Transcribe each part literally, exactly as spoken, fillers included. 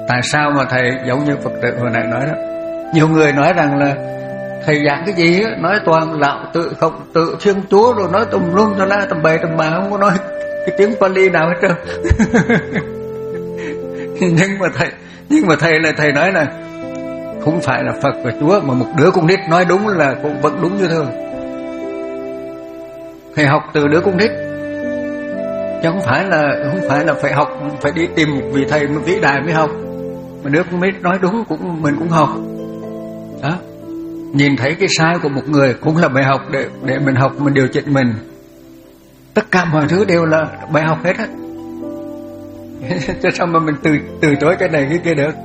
Tại sao mà thầy giống như Phật tử hồi nãy nói đó, nhiều người nói rằng là thầy giảng cái gì á, nói toàn lão tự không tự Thiên Chúa, rồi nói tùm lum tùm la tùm bậy tùm bạ, không có nói cái tiếng Pali nào hết trơn. nhưng mà thầy nhưng mà thầy là thầy nói là không phải là Phật và Chúa, mà một đứa con nít nói đúng là cũng vẫn đúng như thường. Thầy học từ đứa con nít, chứ không phải là không phải là phải học, phải đi tìm một vị thầy vĩ đại mới học, mà đứa con nít nói đúng cũng mình cũng học. Đó, nhìn thấy cái sai của một người cũng là bài học để để mình học, mình điều chỉnh mình. Tất cả mọi thứ đều là bài học hết á. Chứ sao mà mình từ từ chối cái này cái kia được?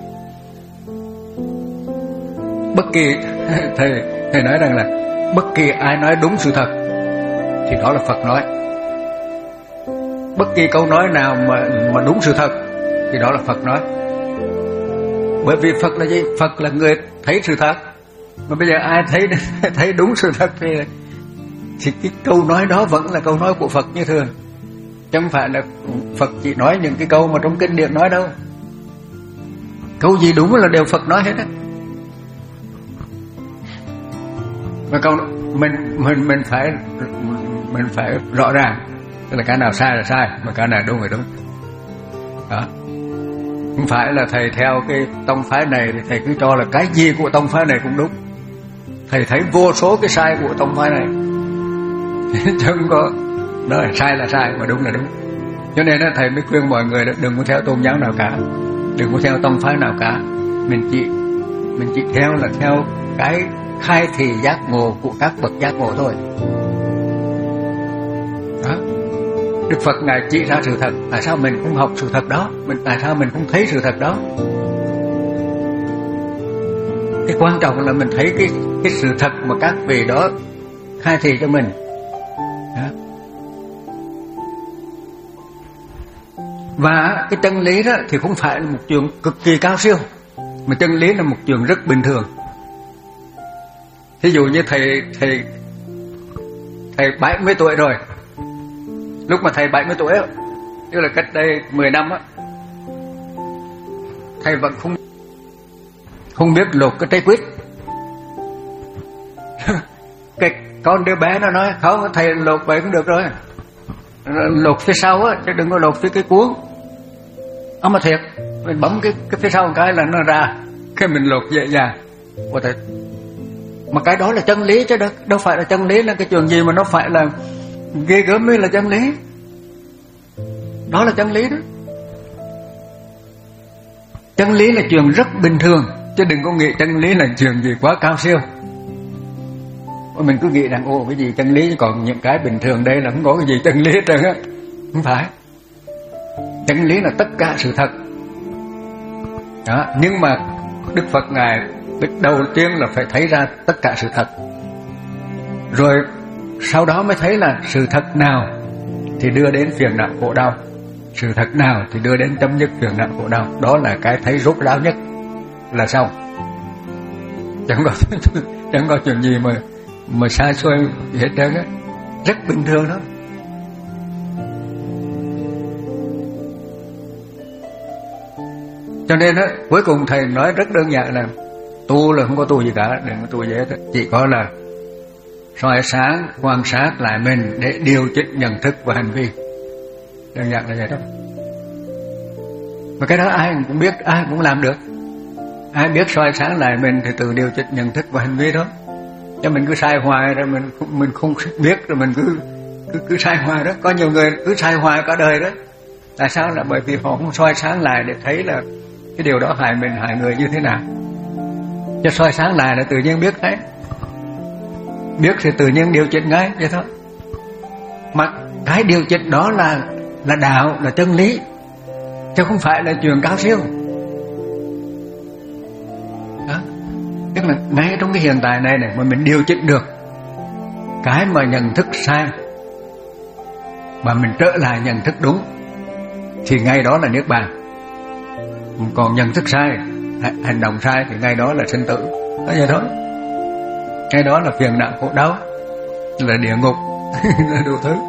Bất kỳ thầy thầy nói rằng là bất kỳ ai nói đúng sự thật thì đó là Phật nói. Bất kỳ câu nói nào mà mà đúng sự thật thì đó là Phật nói. Bởi vì Phật là gì? Phật là người thấy sự thật. Mà bây giờ ai thấy thấy đúng sự thật thì thì cái câu nói đó vẫn là câu nói của Phật như thường. Chứ không phải là Phật chỉ nói những cái câu mà trong kinh điển nói đâu. Câu gì đúng là đều Phật nói hết á. Mà câu mình mình mình phải mình phải rõ ràng, tức là cái nào sai là sai, mà cái nào đúng là đúng. Đó. Không phải là thầy theo cái tông phái này thì thầy cứ cho là cái gì của tông phái này cũng đúng. Thầy thấy vô số cái sai của tông phái này. Chứ không có nói sai là sai mà đúng là đúng. Cho nên là thầy mới khuyên mọi người đừng có theo tôn giáo nào cả, đừng có theo tông phái nào cả. Mình chỉ mình chỉ theo là theo cái khai thị giác ngộ của các bậc giác ngộ thôi. Đó. Đức Phật Ngài chỉ ra sự thật. Tại sao mình không học sự thật đó? Mình tại sao mình không thấy sự thật đó? Cái quan trọng là mình thấy cái cái sự thật mà các vị đó khai thị cho mình. Đó. Và cái chân lý đó thì không phải là một chuyện cực kỳ cao siêu, mà chân lý là một chuyện rất bình thường. Ví dụ như thầy thầy thầy bảy mươi tuổi rồi. Lúc mà thầy bảy mươi tuổi á, tức là cách đây mười năm á, thầy vẫn không không biết lột cái trái quýt. Cái con đứa bé nó nói không, thầy lột vậy cũng được rồi, lột phía sau á, chứ đừng có lột phía cái cuốn. Ông mà thiệt, mình bấm cái cái phía sau một cái là nó ra, cái mình lột dễ dàng. Ủa thầy, mà cái đó là chân lý chứ đâu, đâu phải là chân lý là cái chuyện gì mà nó phải là ghê gớm mới là chân lý. Đó là chân lý đó. Chân lý là chuyện rất bình thường, chứ đừng có nghĩ chân lý là chuyện gì quá cao siêu. Mình cứ nghĩ rằng ồ cái gì chân lý, còn những cái bình thường đây là không có cái gì chân lý hết trơn á. Không phải. Chân lý là tất cả sự thật. Đó, nhưng mà Đức Phật Ngài đầu tiên là phải thấy ra tất cả sự thật, rồi sau đó mới thấy là sự thật nào thì đưa đến phiền não khổ đau, sự thật nào thì đưa đến chấm dứt phiền não khổ đau. Đó là cái thấy rốt ráo nhất là xong. Chẳng có chẳng có chuyện gì mà mà sai xuôi hết trơn á, rất bình thường đó. Cho nên á, cuối cùng thầy nói rất đơn giản là tu là không có tu gì cả, đừng có tu gì hết, chỉ có là soi sáng, quan sát lại mình để điều chỉnh nhận thức và hành vi. Đơn giản là vậy đó. Mà cái đó ai cũng biết, ai cũng làm được. Ai biết soi sáng lại mình thì tự điều chỉnh nhận thức và hành vi đó. Chứ mình cứ sai hoài rồi mình mình không biết, rồi mình cứ cứ cứ sai hoài đó. Có nhiều người cứ sai hoài cả đời đó. Tại sao? Là bởi vì họ không soi sáng lại để thấy là cái điều đó hại mình, hại người như thế nào. Cho soi sáng lại là tự nhiên biết đấy, biết thì tự nhiên điều chỉnh ngay vậy thôi. Mà cái điều chỉnh đó là là đạo, là chân lý, chứ không phải là chuyện cao siêu. Đó. Tức là ngay trong cái hiện tại này này mà mình điều chỉnh được cái mà nhận thức sai, mà mình trở lại nhận thức đúng, thì ngay đó là niết bàn. Còn nhận thức sai, hành động sai thì ngay đó là sinh tử. Đó vậy thôi. Ngay đó là phiền não khổ đau, là địa ngục, là đủ thứ.